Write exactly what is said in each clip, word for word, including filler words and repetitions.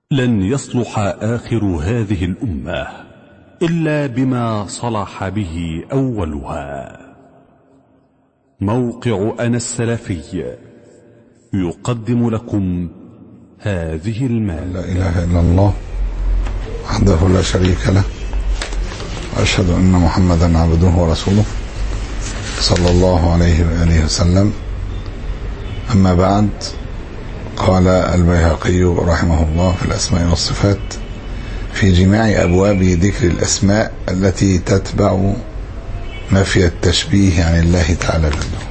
لن يصلح آخر هذه الأمة إلا بما صلح به أولها. موقع أنا السلفي يقدم لكم هذه المادة. لا إله إلا الله وحده لا شريك له، وأشهد أن محمدا عبده ورسوله صلى الله عليه وآله وسلم. أما بعد، قال البيهقي رحمه الله في الأسماء والصفات في جميع أبواب ذكر الأسماء التي تتبع نفي التشبيه عن الله تعالى جل،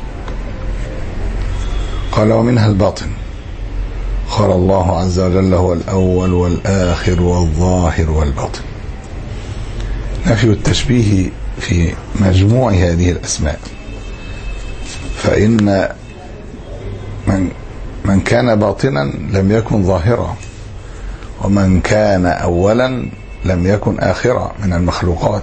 قال: ومنها الباطن. قال الله عز وجل: هو الأول والآخر والظاهر والباطن. نفي التشبيه في مجموع هذه الأسماء، فإن من من كان باطنا لم يكن ظاهرا، ومن كان أولا لم يكن آخرا من المخلوقات.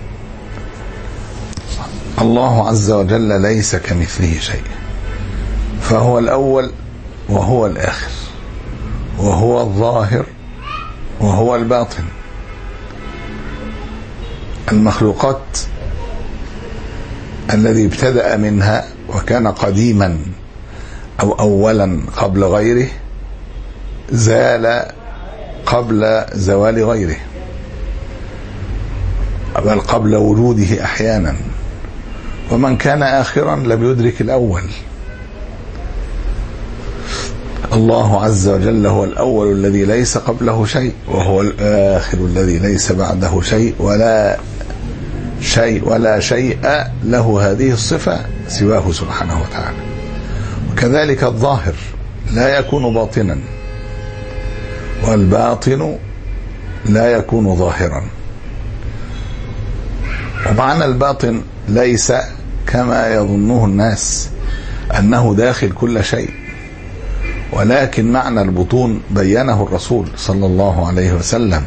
الله عز وجل ليس كمثله شيء، فهو الأول وهو الآخر وهو الظاهر وهو الباطن. المخلوقات الذي ابتدأ منها وكان قديما أو أولا قبل غيره زال قبل زوال غيره، بل قبل وجوده أحيانا. ومن كان آخرا لم يدرك الأول. الله عز وجل هو الأول الذي ليس قبله شيء، وهو الآخر الذي ليس بعده شيء، ولا شيء ولا شيء له هذه الصفة سواه سبحانه وتعالى. وكذلك الظاهر لا يكون باطنا، والباطن لا يكون ظاهرا. ومعنى الباطن ليس كما يظنه الناس أنه داخل كل شيء، ولكن معنى البطون بينه الرسول صلى الله عليه وسلم،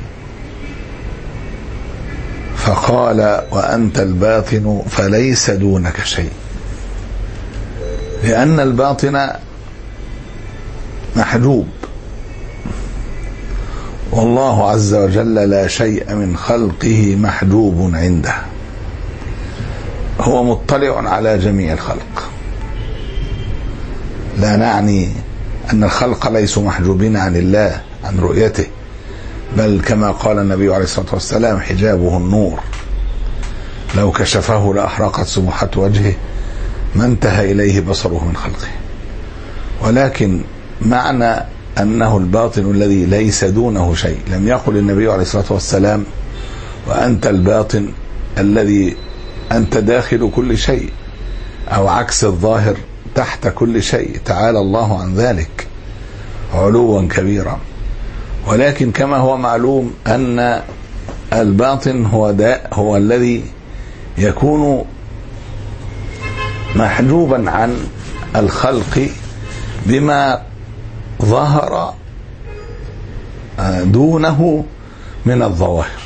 فقال: وأنت الباطن فليس دونك شيء. لأن الباطن محجوب، والله عز وجل لا شيء من خلقه محجوب عنده، هو مطلع على جميع الخلق. لا نعني أن الخلق ليسوا محجوبين عن الله، عن رؤيته، بل كما قال النبي عليه الصلاة والسلام: حجابه النور، لو كشفه لأحرقت سبحة وجهه ما انتهى إليه بصره من خلقه. ولكن معنى أنه الباطن الذي ليس دونه شيء، لم يقل النبي عليه الصلاة والسلام: وأنت الباطن الذي أنت داخل كل شيء، أو عكس الظاهر تحت كل شيء، تعالى الله عن ذلك علوا كبيرا. ولكن كما هو معلوم أن الباطن هو داء، هو الذي يكون محجوبا عن الخلق بما ظهر دونه من الظواهر.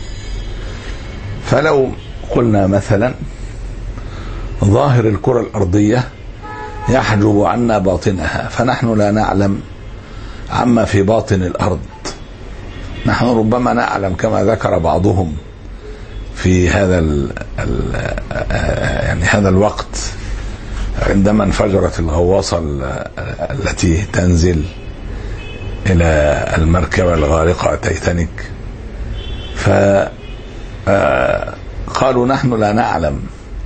فلو قلنا مثلا ظاهر الكرة الأرضية يحجب عنا باطنها، فنحن لا نعلم عما في باطن الأرض. نحن ربما نعلم كما ذكر بعضهم في هذا ال ال يعني هذا الوقت عندما انفجرت الغواصة التي تنزل إلى المركبة الغارقة تايتانيك، فقالوا نحن لا نعلم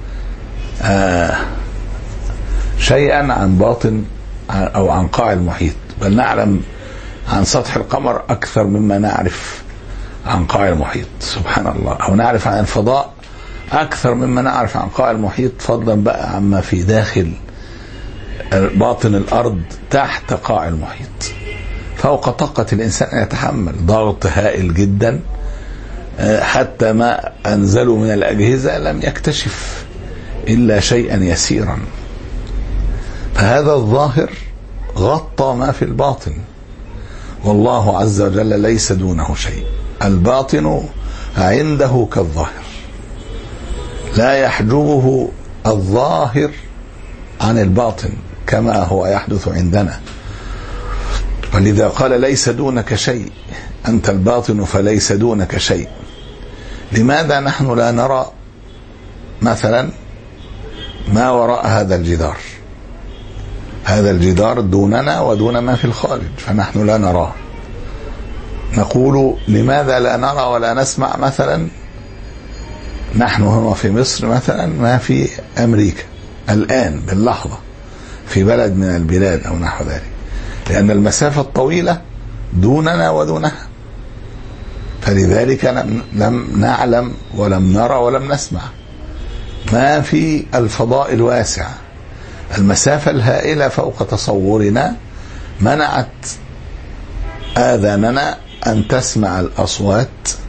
شيئا عن باطن أو عن قاع المحيط، بل نعلم عن سطح القمر أكثر مما نعرف عن قاع المحيط، سبحان الله. أو نعرف عن الفضاء أكثر مما نعرف عن قاع المحيط، فضلا بقى عما في داخل باطن الأرض تحت قاع المحيط. فوق طاقة الإنسان أن يتحمل ضغط هائل جدا، حتى ما أنزلوا من الأجهزة لم يكتشف إلا شيئا يسيرا. فهذا الظاهر غطى ما في الباطن، والله عز وجل ليس دونه شيء. الباطن عنده كالظاهر، لا يحجبه الظاهر عن الباطن كما هو يحدث عندنا. ولذا قال ليس دونك شيء، أنت الباطن فليس دونك شيء. لماذا نحن لا نرى مثلا ما وراء هذا الجدار؟ هذا الجدار دوننا ودون ما في الخارج، فنحن لا نراه. نقول لماذا لا نرى ولا نسمع مثلا نحن هنا في مصر مثلا ما في أمريكا الآن باللحظة في بلد من البلاد أو نحو ذلك؟ لأن المسافة الطويلة دوننا ودونها، فلذلك لم نعلم ولم نرى ولم نسمع. ما في الفضاء الواسع، المسافة الهائلة فوق تصورنا منعت آذاننا أن تسمع الأصوات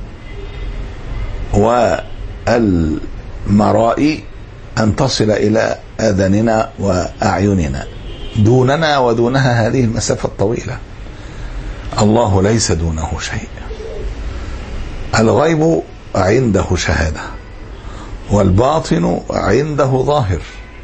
والمرائي أن تصل إلى آذاننا وأعيننا. دوننا ودونها هذه المسافة الطويلة. الله ليس دونه شيء. الغيب عنده شهادة، والباطن عنده ظاهر،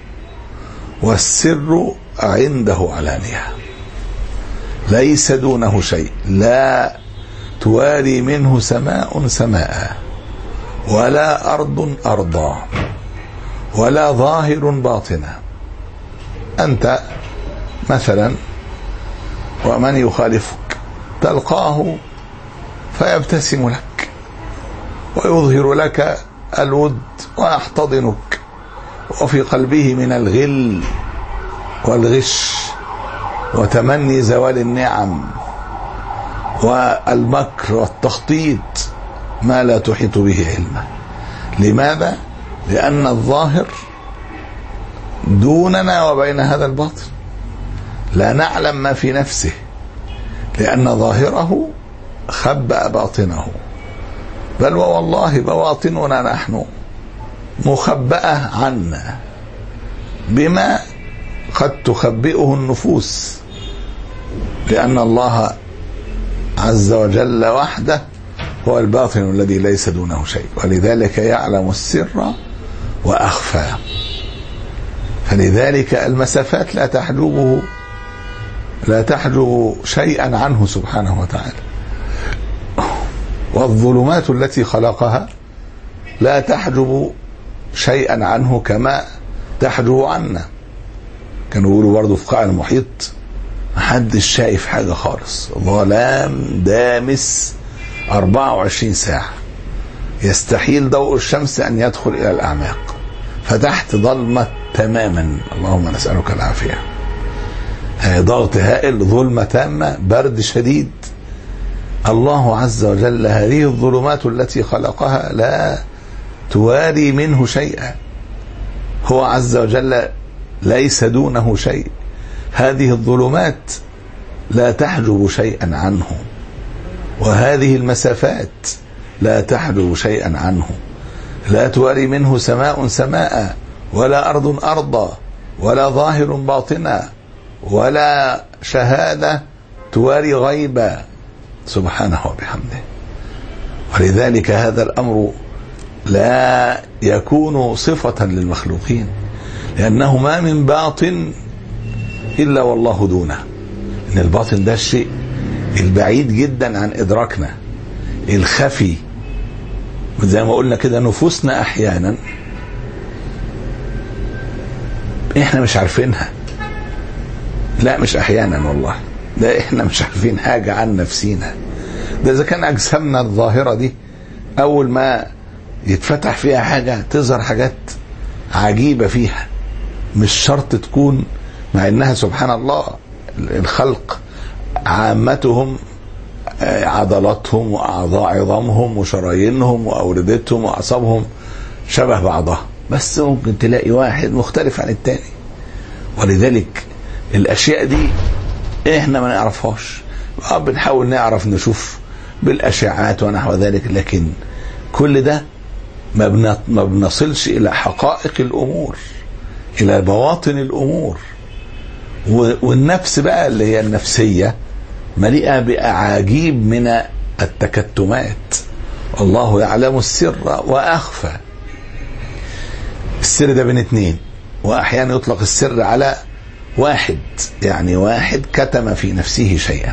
والسر عنده علانية. ليس دونه شيء، لا تواري منه سماء سماء، ولا أرض أرضا، ولا ظاهر باطنا. أنت مثلا ومن يخالفك تلقاه فيبتسم لك ويظهر لك الود ويحتضنك، وفي قلبه من الغل والغش وتمني زوال النعم والمكر والتخطيط ما لا تحيط به علمه. لماذا؟ لأن الظاهر دوننا وبين هذا الباطن، لا نعلم ما في نفسه، لأن ظاهره خبأ باطنه. بل والله بواطننا نحن مخبأة عنا بما قد تخبئه النفوس، لأن الله عز وجل وحده هو الباطن الذي ليس دونه شيء، ولذلك يعلم السر وأخفى. فلذلك المسافات لا تحجبه لا تحجب شيئا عنه سبحانه وتعالى، والظلمات التي خلقها لا تحجب شيئا عنه كما تحجب عنا. كانوا يقولوا برضه في قاع المحيط محدش شايف حاجة خالص، ظلام دامس أربعة وعشرين ساعة، يستحيل ضوء الشمس أن يدخل إلى الأعماق، فتحت ظلمة تماما. اللهم نسألك العافية. ضغط هائل، ظلمة تامة، برد شديد. الله عز وجل هذه الظلمات التي خلقها لا تواري منه شيئا، هو عز وجل ليس دونه شيء. هذه الظلمات لا تحجب شيئا عنه، وهذه المسافات لا تحجب شيئا عنه. لا تواري منه سماء سماء، ولا أرض أرضا، ولا ظاهر باطنا، ولا شهادة تواري غيبا سبحانه وبحمده. ولذلك هذا الأمر لا يكون صفة للمخلوقين، لأنه ما من باطن إلا والله دونه. إن الباطن ده الشيء البعيد جدا عن إدراكنا، الخفي. زي ما قلنا كده، نفوسنا أحيانا إحنا مش عارفينها. لا مش أحيانا والله، ده إحنا مش عارفين حاجة عن نفسينا. ده إذا كان أجسامنا الظاهرة دي أول ما يتفتح فيها حاجة تظهر حاجات عجيبة فيها، مش شرط تكون، مع إنها سبحان الله الخلق عامتهم عضلاتهم وأعضاء عظامهم وشرايينهم وأوردتهم وأعصابهم شبه بعضها، بس ممكن تلاقي واحد مختلف عن التاني. ولذلك الأشياء دي إحنا ما نعرفهاش، بنحاول نعرف نشوف بالأشعات ونحو ذلك، لكن كل ده ما بنصلش إلى حقائق الأمور، إلى بواطن الأمور. والنفس بقى اللي هي النفسية مليئة بأعاجيب من التكتمات. الله يعلم السر واحد يعني واحد كتم في نفسه شيئا،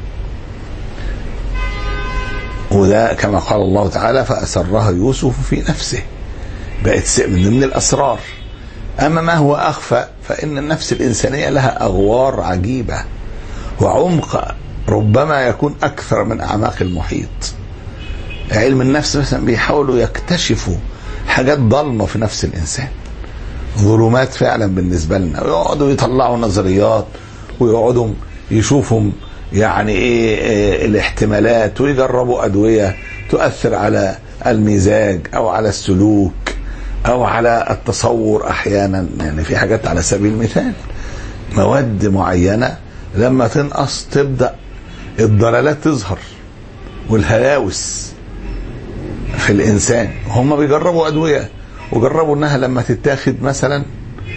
وده كما قال الله تعالى فأسرها يوسف في نفسه، بقت من ضمن الأسرار. أما ما هو أخفى فإن النفس الإنسانية لها أغوار عجيبة وعمق ربما يكون أكثر من أعماق المحيط. علم النفس مثلا بيحاولوا يكتشفوا حاجات ضلمة في نفس الإنسان، ظلمات فعلا بالنسبة لنا، ويقعدوا يطلعوا نظريات ويقعدوا يشوفوا يعني إيه, إيه الاحتمالات، ويجربوا أدوية تؤثر على المزاج أو على السلوك أو على التصور أحيانا. يعني في حاجات على سبيل المثال مواد معينة لما تنقص تبدأ الضلالات تظهر والهلاوس في الإنسان. هم بيجربوا أدوية وجربوا أنها لما تتاخد مثلا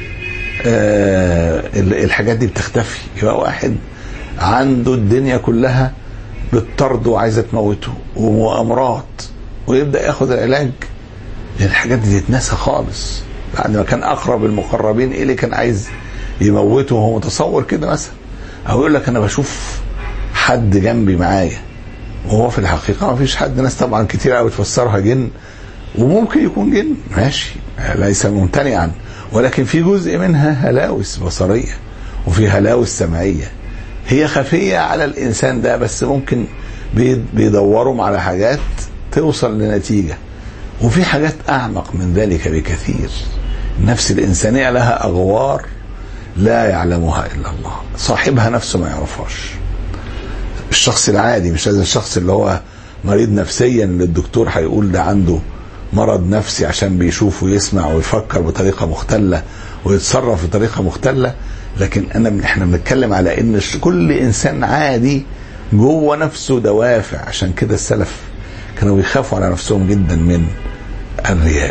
آه الحاجات دي بتختفي. يبقى واحد عنده الدنيا كلها بالطرد وعايزة تموته ومؤامرات، ويبدأ ياخد العلاج الحاجات دي تتنسى خالص. بعد ما كان أقرب المقربين إليه كان عايز يموته وهو متصور كده مثلا، أو يقول لك أنا بشوف حد جنبي معايا، وهو في الحقيقة ما فيش حد. ناس طبعا كتير قوي تفسرها جن، وممكن يكون جن ماشي ليس ممتنعا، ولكن في جزء منها هلاوس بصرية وفي هلاوس سمعية هي خفية على الإنسان ده، بس ممكن بيدوروا على حاجات توصل لنتيجة. وفي حاجات أعمق من ذلك بكثير. النفس الإنسانية لها أغوار لا يعلمها إلا الله، صاحبها نفسه ما يعرفهاش. الشخص العادي، مش لازم الشخص اللي هو مريض نفسيا اللي الدكتور هيقول ده عنده مرض نفسي عشان بيشوف ويسمع ويفكر بطريقة مختلة ويتصرف بطريقة مختلة. لكن أنا احنا بنتكلم على إن كل إنسان عادي جوه نفسه دوافع. عشان كده السلف كانوا بيخافوا على نفسهم جدا من الرياء،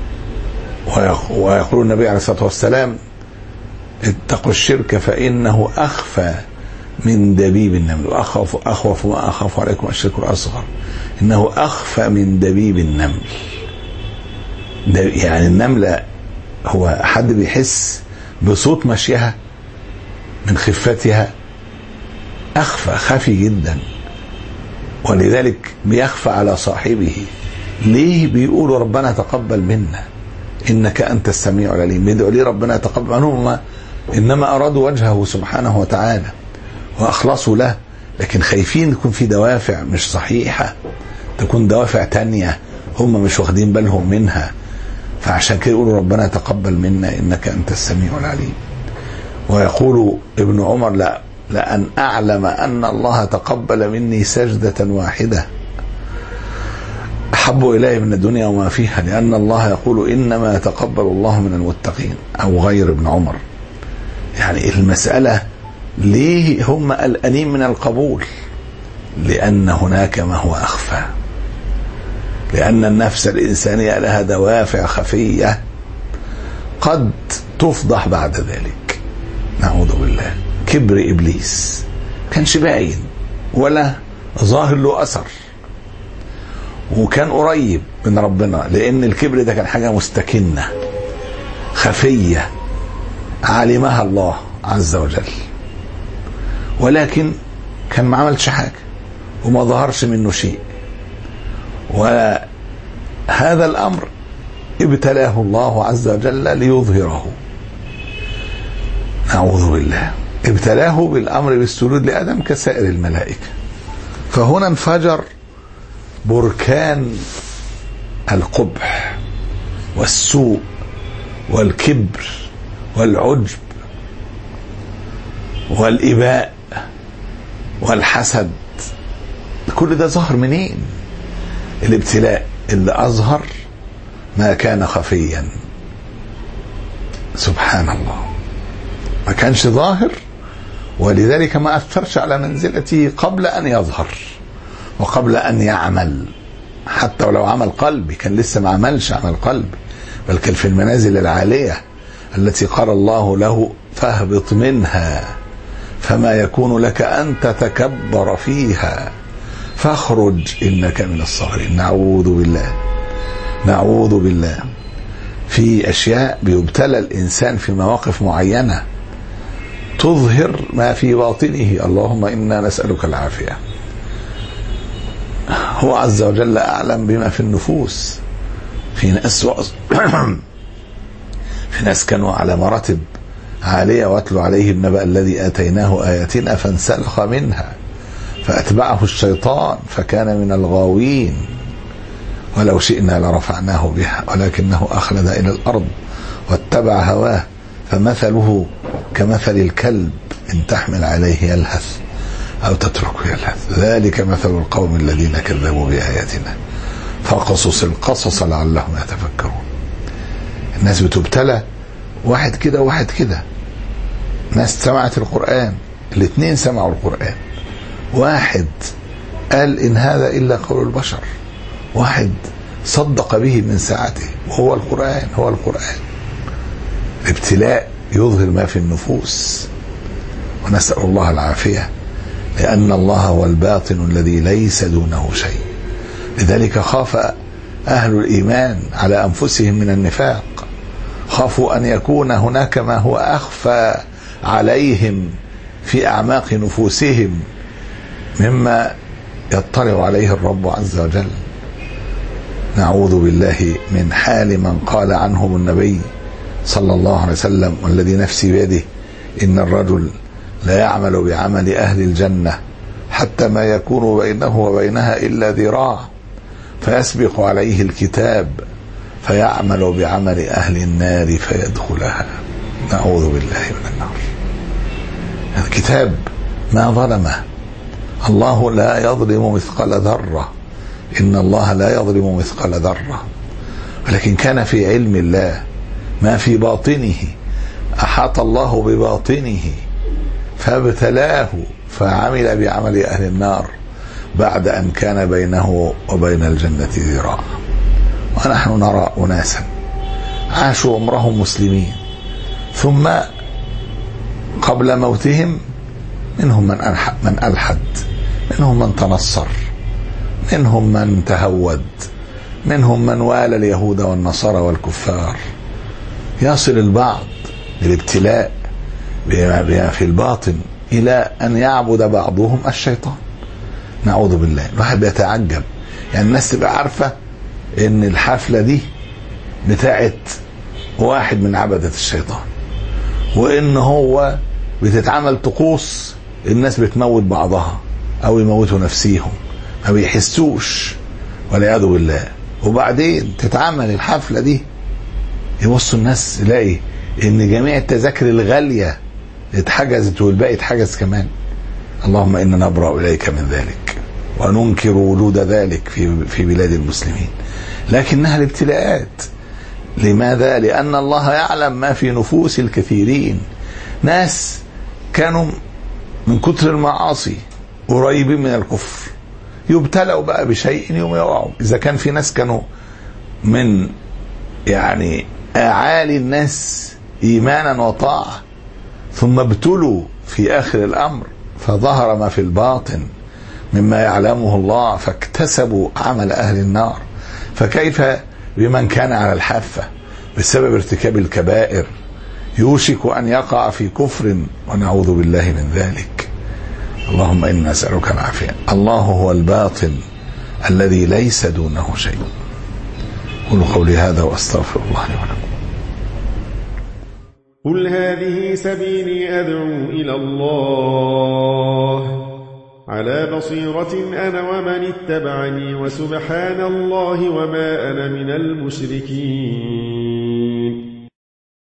ويقول النبي عليه الصلاة والسلام اتقوا الشرك فإنه أخفى من دبيب النمل، وأخوف أخوف ما أخاف عليكم الشرك الأصغر إنه أخفى من دبيب النمل. يعني النملة هو حد بيحس بصوت مشيها من خفتها، أخفى خفي جدا، ولذلك بيخفى على صاحبه. ليه؟ بيقولوا ربنا تقبل منا إنك أنت السميع العليم. بيدعوا ليه ربنا تقبل عنهم؟ إنما أرادوا وجهه سبحانه وتعالى وأخلصوا له، لكن خايفين يكون في دوافع مش صحيحة، تكون دوافع تانية هم مش واخدين بالهم منها. فعشان كده يقولوا ربنا تقبل منا إنك أنت السميع العليم. ويقول ابن عمر لا لأن أعلم أن الله تقبل مني سجدة واحدة أحب إليه من الدنيا وما فيها، لأن الله يقول إنما يتقبل الله من المتقين. أو غير ابن عمر. يعني المسألة ليه هم قلقانين من القبول؟ لأن هناك ما هو أخفى، لأن النفس الإنسانية لها دوافع خفية قد تفضح بعد ذلك، نعوذ بالله. كبر إبليس كانش باين ولا ظاهر له أثر، وكان قريب من ربنا، لأن الكبر ده كان حاجة مستكنة خفية علمها الله عز وجل، ولكن كان ما عملش حاجة وما ظهرش منه شيء. وهذا الأمر ابتلاه الله عز وجل ليظهره، نعوذ بالله. ابتلاه بالأمر بالسجود لآدم كسائر الملائكة. فهنا انفجر بركان القبح والسوء والكبر والعجب والإباء والحسد. كل ده ظهر منين؟ الابتلاء اللي أظهر ما كان خفيا. سبحان الله، ما كانش ظاهر، ولذلك ما أثرش على منزلته قبل أن يظهر وقبل أن يعمل. حتى ولو عمل قلبي كان لسه ما عملش عمل قلبي، بل كان في المنازل العالية التي قال الله له فاهبط منها فما يكون لك أن تتكبر فيها فاخرج إنك من الصاغرين. نعوذ بالله، نعوذ بالله. في أشياء بيبتلى الإنسان في مواقف معينة تظهر ما في باطنه. اللهم إنا نسألك العافية. هو عز وجل أعلم بما في النفوس. في ناس في ناس كانوا على مراتب عالية، واتلو عليهم نبأ الذي آتيناه آياتنا فانسلخ منها فأتبعه الشيطان فكان من الغاوين ولو شئنا لرفعناه بها ولكنه أخلد إلى الأرض واتبع هواه فمثله كمثل الكلب إن تحمل عليه يلهث أو تتركه يلهث ذلك مثل القوم الذين كذبوا بآياتنا فقصص القصص لعلهم يتفكرون. الناس بتبتلى، واحد كده وواحد كده. ناس سمعت القرآن، الاثنين سمعوا القرآن، واحد قال إن هذا إلا قول البشر، واحد صدق به من ساعته وهو القرآن. هو القرآن. الابتلاء يظهر ما في النفوس، ونسأل الله العافية، لأن الله هو الباطن الذي ليس دونه شيء. لذلك خاف أهل الإيمان على أنفسهم من النفاق، خافوا أن يكون هناك ما هو أخفى عليهم في أعماق نفوسهم مما يطلع عليه الرب عز وجل. نعوذ بالله من حال من قال عنهم النبي صلى الله عليه وسلم والذي نفسي بيده إن الرجل لا يعمل بعمل أهل الجنة حتى ما يكون بينه وبينها إلا ذراع فيسبق عليه الكتاب فيعمل بعمل أهل النار فيدخلها. نعوذ بالله من النار. الكتاب ما ظلمه. الله لا يظلم مثقال ذرة، إن الله لا يظلم مثقال ذرة، ولكن كان في علم الله ما في باطنه، أحاط الله بباطنه فابتلاه فعمل بعمل أهل النار بعد أن كان بينه وبين الجنة ذراع. ونحن نرى أناسا عاشوا عمرهم مسلمين ثم قبل موتهم منهم من ألحد, من ألحد منهم من تنصر، منهم من تهود، منهم من والى اليهود والنصارى والكفار. يصل البعض بالابتلاء بما في الباطن إلى أن يعبد بعضهم الشيطان. نعوذ بالله. الواحد بيتعجب، يعني الناس تبقى عارفة إن الحفلة دي بتاعت واحد من عبدة الشيطان، وإن هو بتتعمل طقوس الناس بتموت بعضها أو يموتوا نفسيهم، ما بيحسوش والعياذ بالله. وبعدين تتعمل الحفلة دي يبصوا الناس يلاقي إن جميع التذاكر الغالية اتحجزت والباقي اتحجز كمان. اللهم إنا نبرأ إليك من ذلك وننكر وجود ذلك في في بلاد المسلمين، لكنها الابتلاءات. لماذا؟ لأن الله يعلم ما في نفوس الكثيرين. ناس كانوا من كتر المعاصي قريبين من الكفر يبتلوا بقى بشيء يوم يقعوا. إذا كان في ناس كانوا من يعني أعالي الناس إيمانا وطاعة ثم ابتلوا في آخر الأمر فظهر ما في الباطن مما يعلمه الله فاكتسبوا عمل أهل النار، فكيف بمن كان على الحافة بسبب ارتكاب الكبائر يوشك أن يقع في كفر ونعوذ بالله من ذلك. اللهم إنا نسألك العافية. الله هو الباطن الذي ليس دونه شيء. قولوا قولي هذا وأستغفر الله لي ولكم. قل هذه سبيلي أدعو إلى الله على بصيرة أنا ومن اتبعني وسبحان الله وما أنا من المشركين.